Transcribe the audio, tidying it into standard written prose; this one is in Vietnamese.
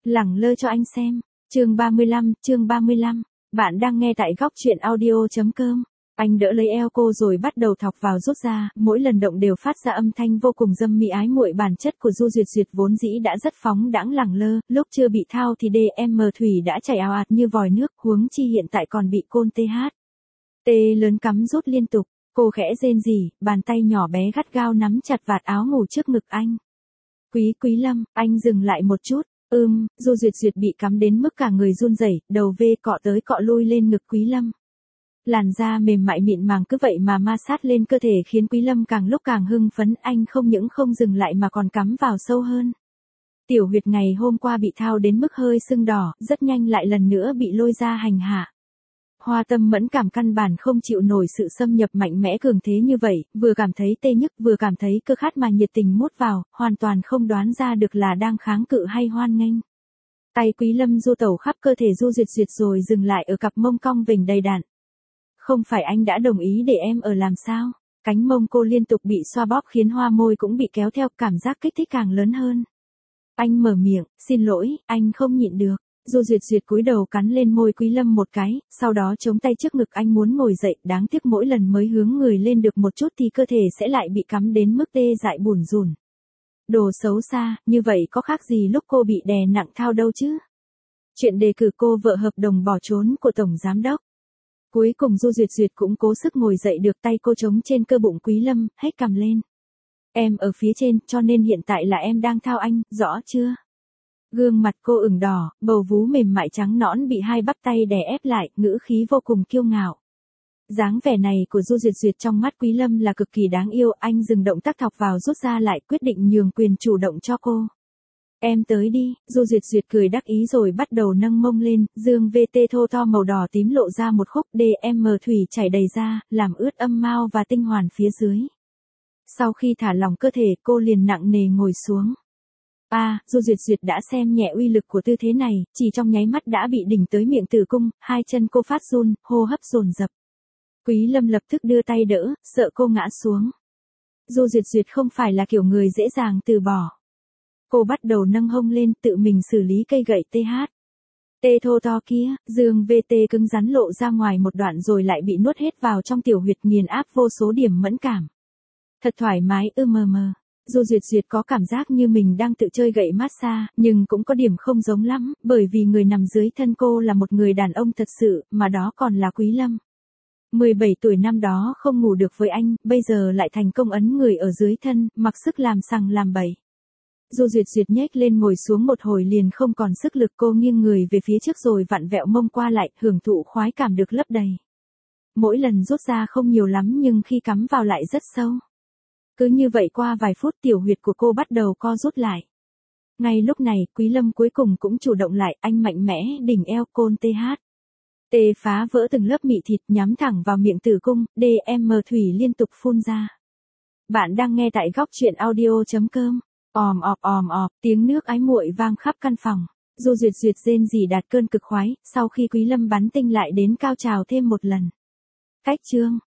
Lẳng lơ cho anh xem. Chương 35. Bạn đang nghe tại góc truyện audio.com. Anh đỡ lấy eo cô rồi bắt đầu thọc vào rút ra, mỗi lần động đều phát ra âm thanh vô cùng dâm mỹ ái muội. Bản chất của Du Duyệt Duyệt vốn dĩ đã rất phóng đãng lẳng lơ, lúc chưa bị thao thì DM thủy đã chảy ào ạt như vòi nước, huống chi hiện tại còn bị côn TH. Lớn cắm rút liên tục, cô khẽ rên rỉ, bàn tay nhỏ bé gắt gao nắm chặt vạt áo ngủ trước ngực anh. Quý Lâm, anh dừng lại một chút. Du Duyệt Duyệt bị cắm đến mức cả người run rẩy, đầu V cọ tới cọ lui lên ngực Quý Lâm. Làn da mềm mại mịn màng cứ vậy mà ma sát lên cơ thể khiến Quý Lâm càng lúc càng hưng phấn, anh không những không dừng lại mà còn cắm vào sâu hơn. Tiểu huyệt ngày hôm qua bị thao đến mức hơi sưng đỏ, rất nhanh lại lần nữa bị lôi ra hành hạ. Hoa Tâm mẫn cảm căn bản không chịu nổi sự xâm nhập mạnh mẽ cường thế như vậy, vừa cảm thấy tê nhức vừa cảm thấy cơ khát mà nhiệt tình mút vào, hoàn toàn không đoán ra được là đang kháng cự hay hoan nghênh. Tay Quý Lâm du tẩu khắp cơ thể Du Duyệt Duyệt rồi dừng lại ở cặp mông cong vểnh đầy đặn. Không phải anh đã đồng ý để em ở làm sao? Cánh mông cô liên tục bị xoa bóp khiến hoa môi cũng bị kéo theo, cảm giác kích thích càng lớn hơn. Anh mở miệng, xin lỗi, anh không nhịn được. Du Duyệt Duyệt cúi đầu cắn lên môi Quý Lâm một cái, sau đó chống tay trước ngực anh muốn ngồi dậy, đáng tiếc mỗi lần mới hướng người lên được một chút thì cơ thể sẽ lại bị cắm đến mức tê dại bủn rủn. Đồ xấu xa, như vậy có khác gì lúc cô bị đè nặng thao đâu chứ? Chuyện đề cử cô vợ hợp đồng bỏ trốn của Tổng Giám Đốc. Cuối cùng Du Duyệt Duyệt cũng cố sức ngồi dậy được, tay cô chống trên cơ bụng Quý Lâm, hét cằm lên. Em ở phía trên, cho nên hiện tại là em đang thao anh, rõ chưa? Gương mặt cô ửng đỏ, bầu vú mềm mại trắng nõn bị hai bắp tay đè ép lại, ngữ khí vô cùng kiêu ngạo. Dáng vẻ này của Du Duyệt Duyệt trong mắt Quý Lâm là cực kỳ đáng yêu, anh dừng động tác thọc vào rút ra lại, quyết định nhường quyền chủ động cho cô. Em tới đi, Du Duyệt Duyệt cười đắc ý rồi bắt đầu nâng mông lên, dương VT thô to màu đỏ tím lộ ra một khúc, DM thủy chảy đầy ra, làm ướt âm mao và tinh hoàn phía dưới. Sau khi thả lỏng cơ thể, cô liền nặng nề ngồi xuống. Du Duyệt Duyệt đã xem nhẹ uy lực của tư thế này, chỉ trong nháy mắt đã bị đỉnh tới miệng tử cung, hai chân cô phát run, hô hấp dồn dập. Quý Lâm lập tức đưa tay đỡ, sợ cô ngã xuống. Du Duyệt Duyệt không phải là kiểu người dễ dàng từ bỏ. Cô bắt đầu nâng hông lên, tự mình xử lý cây gậy TH. Tê thô to kia, dương VT cứng rắn lộ ra ngoài một đoạn rồi lại bị nuốt hết vào trong tiểu huyệt, nghiền áp vô số điểm mẫn cảm. Thật thoải mái mờ. Du Duyệt Duyệt có cảm giác như mình đang tự chơi gậy massage, nhưng cũng có điểm không giống lắm, bởi vì người nằm dưới thân cô là một người đàn ông thật sự, mà đó còn là Quý Lâm. 17 tuổi năm đó không ngủ được với anh, bây giờ lại thành công ấn người ở dưới thân, mặc sức làm sằng làm bậy. Du Duyệt Duyệt nhếch lên ngồi xuống một hồi liền không còn sức lực, cô nghiêng người về phía trước rồi vặn vẹo mông qua lại, hưởng thụ khoái cảm được lấp đầy. Mỗi lần rút ra không nhiều lắm nhưng khi cắm vào lại rất sâu. Cứ như vậy qua vài phút tiểu huyệt của cô bắt đầu co rút lại. Ngay lúc này, Quý Lâm cuối cùng cũng chủ động lại, anh mạnh mẽ đỉnh eo côn TH. Phá vỡ từng lớp mị thịt nhắm thẳng vào miệng tử cung, DM thủy liên tục phun ra. Bạn đang nghe tại góc truyện audio.com. Òm ọp, tiếng nước ái muội vang khắp căn phòng. Du Duyệt Duyệt rên rỉ đạt cơn cực khoái, sau khi Quý Lâm bắn tinh lại đến cao trào thêm một lần. Cách chương